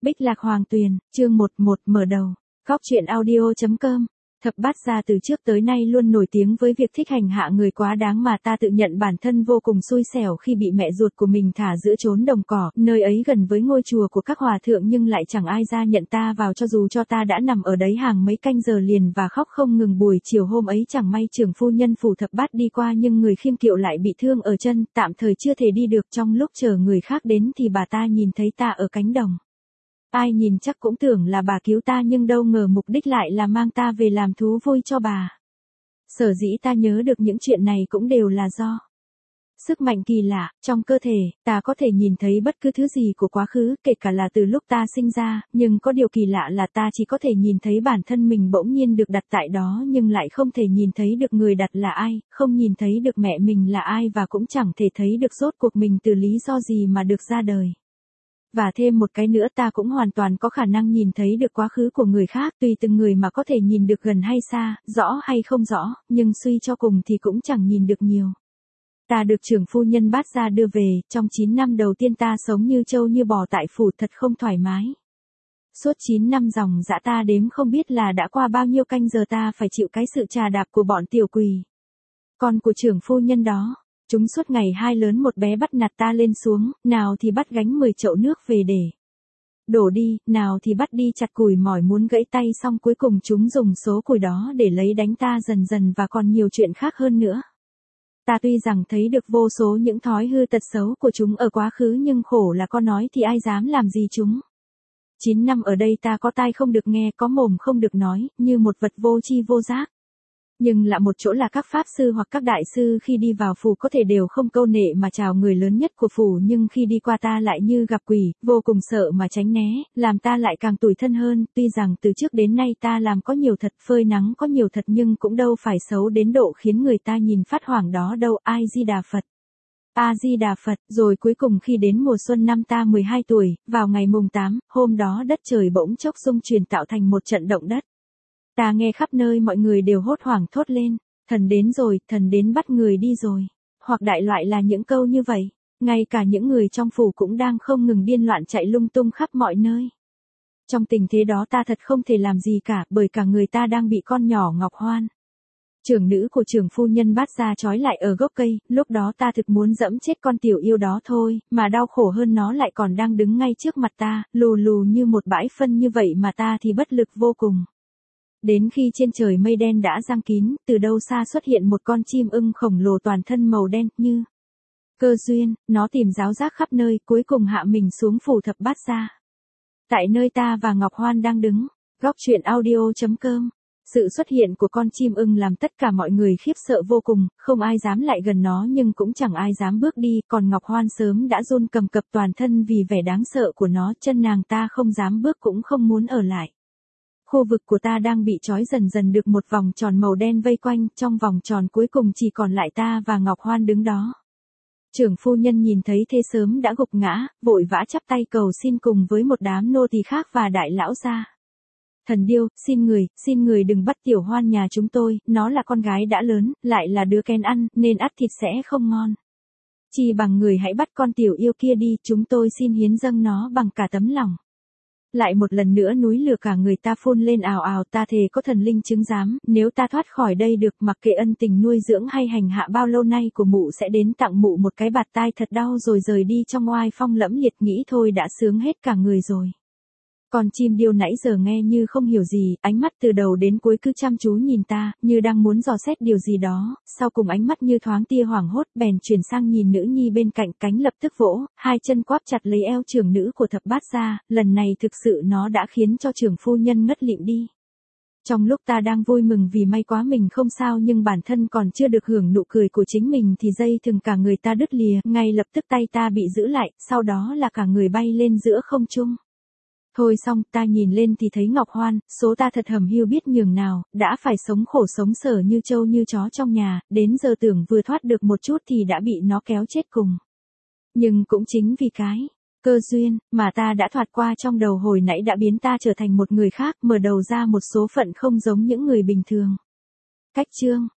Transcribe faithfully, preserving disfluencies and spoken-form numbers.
Bích Lạc Hoàng Tuyền, chương một một mở đầu. Góc truyện audio chấm com. Thập Bát Gia từ trước tới nay luôn nổi tiếng với việc thích hành hạ người quá đáng, mà ta tự nhận bản thân vô cùng xui xẻo khi bị mẹ ruột của mình thả giữa chốn đồng cỏ, nơi ấy gần với ngôi chùa của các hòa thượng, nhưng lại chẳng ai ra nhận ta vào, cho dù cho ta đã nằm ở đấy hàng mấy canh giờ liền và khóc không ngừng. Buổi chiều hôm ấy chẳng may trưởng phu nhân phủ Thập Bát đi qua, nhưng người khiêng kiệu lại bị thương ở chân, tạm thời chưa thể đi được. Trong lúc chờ người khác đến thì bà ta nhìn thấy ta ở cánh đồng. Ai nhìn chắc cũng tưởng là bà cứu ta, nhưng đâu ngờ mục đích lại là mang ta về làm thú vui cho bà. Sở dĩ ta nhớ được những chuyện này cũng đều là do sức mạnh kỳ lạ trong cơ thể. Ta có thể nhìn thấy bất cứ thứ gì của quá khứ, kể cả là từ lúc ta sinh ra, nhưng có điều kỳ lạ là ta chỉ có thể nhìn thấy bản thân mình bỗng nhiên được đặt tại đó, nhưng lại không thể nhìn thấy được người đặt là ai, không nhìn thấy được mẹ mình là ai, và cũng chẳng thể thấy được rốt cuộc mình từ lý do gì mà được ra đời. Và thêm một cái nữa, ta cũng hoàn toàn có khả năng nhìn thấy được quá khứ của người khác, tùy từng người mà có thể nhìn được gần hay xa, rõ hay không rõ, nhưng suy cho cùng thì cũng chẳng nhìn được nhiều. Ta được trưởng phu nhân Bát Gia đưa về, trong chín năm đầu tiên ta sống như trâu như bò tại phủ, thật không thoải mái. Suốt chín năm dòng dã ta đếm không biết là đã qua bao nhiêu canh giờ ta phải chịu cái sự trà đạp của bọn tiểu quỷ con của trưởng phu nhân đó. Chúng suốt ngày hai lớn một bé bắt nạt ta lên xuống, nào thì bắt gánh mười chậu nước về để đổ đi, nào thì bắt đi chặt củi mỏi muốn gãy tay, xong cuối cùng chúng dùng số củi đó để lấy đánh ta dần dần, và còn nhiều chuyện khác hơn nữa. Ta tuy rằng thấy được vô số những thói hư tật xấu của chúng ở quá khứ, nhưng khổ là có nói thì ai dám làm gì chúng. Chín năm ở đây ta có tai không được nghe, có mồm không được nói, như một vật vô tri vô giác. Nhưng lạ một chỗ là các pháp sư hoặc các đại sư khi đi vào phủ có thể đều không câu nệ mà chào người lớn nhất của phủ, nhưng khi đi qua ta lại như gặp quỷ, vô cùng sợ mà tránh né, làm ta lại càng tủi thân hơn. Tuy rằng từ trước đến nay ta làm có nhiều thật, phơi nắng có nhiều thật, nhưng cũng đâu phải xấu đến độ khiến người ta nhìn phát hoảng đó đâu. Ai Di Đà Phật, A Di Đà Phật. Rồi cuối cùng khi đến mùa xuân năm ta mười hai tuổi, vào ngày mùng tám, hôm đó đất trời bỗng chốc rung chuyển tạo thành một trận động đất. Ta nghe khắp nơi mọi người đều hốt hoảng thốt lên, thần đến rồi, thần đến bắt người đi rồi. Hoặc đại loại là những câu như vậy. Ngay cả những người trong phủ cũng đang không ngừng điên loạn chạy lung tung khắp mọi nơi. Trong tình thế đó ta thật không thể làm gì cả, bởi cả người ta đang bị con nhỏ Ngọc Hoan, trưởng nữ của trưởng phu nhân Bát Gia, trói lại ở gốc cây. Lúc đó ta thực muốn dẫm chết con tiểu yêu đó thôi, mà đau khổ hơn nó lại còn đang đứng ngay trước mặt ta, lù lù như một bãi phân như vậy, mà ta thì bất lực vô cùng. Đến khi trên trời mây đen đã giăng kín, từ đâu xa xuất hiện một con chim ưng khổng lồ toàn thân màu đen, như cơ duyên, nó tìm ráo rác khắp nơi, cuối cùng hạ mình xuống phủ Thập Bát Gia. Tại nơi ta và Ngọc Hoan đang đứng. Góc truyện audio chấm com. Sự xuất hiện của con chim ưng làm tất cả mọi người khiếp sợ vô cùng, không ai dám lại gần nó, nhưng cũng chẳng ai dám bước đi, còn Ngọc Hoan sớm đã run cầm cập toàn thân vì vẻ đáng sợ của nó, chân nàng ta không dám bước cũng không muốn ở lại. Khu vực của ta đang bị trói dần dần được một vòng tròn màu đen vây quanh, trong vòng tròn cuối cùng chỉ còn lại ta và Ngọc Hoan đứng đó. Trưởng phu nhân nhìn thấy thế sớm đã gục ngã, vội vã chắp tay cầu xin cùng với một đám nô tỳ khác và đại lão gia. Thần điêu, xin người, xin người đừng bắt tiểu Hoan nhà chúng tôi, nó là con gái đã lớn, lại là đứa kén ăn, nên ắt thịt sẽ không ngon. Chỉ bằng người hãy bắt con tiểu yêu kia đi, chúng tôi xin hiến dâng nó bằng cả tấm lòng. Lại một lần nữa núi lửa cả người ta phun lên ào ào. Ta thề có thần linh chứng giám, nếu ta thoát khỏi đây được, mặc kệ ân tình nuôi dưỡng hay hành hạ bao lâu nay của mụ, sẽ đến tặng mụ một cái bạt tai thật đau rồi rời đi trong oai phong lẫm liệt. Nghĩ thôi đã sướng hết cả người rồi. Con chim điêu nãy giờ nghe như không hiểu gì, ánh mắt từ đầu đến cuối cứ chăm chú nhìn ta, như đang muốn dò xét điều gì đó, sau cùng ánh mắt như thoáng tia hoảng hốt, bèn chuyển sang nhìn nữ nhi bên cạnh, cánh lập tức vỗ, hai chân quáp chặt lấy eo trưởng nữ của Thập Bát Gia. Lần này thực sự nó đã khiến cho trưởng phu nhân ngất lịm đi. Trong lúc ta đang vui mừng vì may quá mình không sao, nhưng bản thân còn chưa được hưởng nụ cười của chính mình thì dây thừng cả người ta đứt lìa, ngay lập tức tay ta bị giữ lại, sau đó là cả người bay lên giữa không trung. Thôi xong, ta nhìn lên thì thấy Ngọc Hoan, số ta thật hầm hưu biết nhường nào, đã phải sống khổ sống sở như trâu như chó trong nhà, đến giờ tưởng vừa thoát được một chút thì đã bị nó kéo chết cùng. Nhưng cũng chính vì cái cơ duyên mà ta đã thoát qua trong đầu hồi nãy đã biến ta trở thành một người khác, mở đầu ra một số phận không giống những người bình thường. Cách chương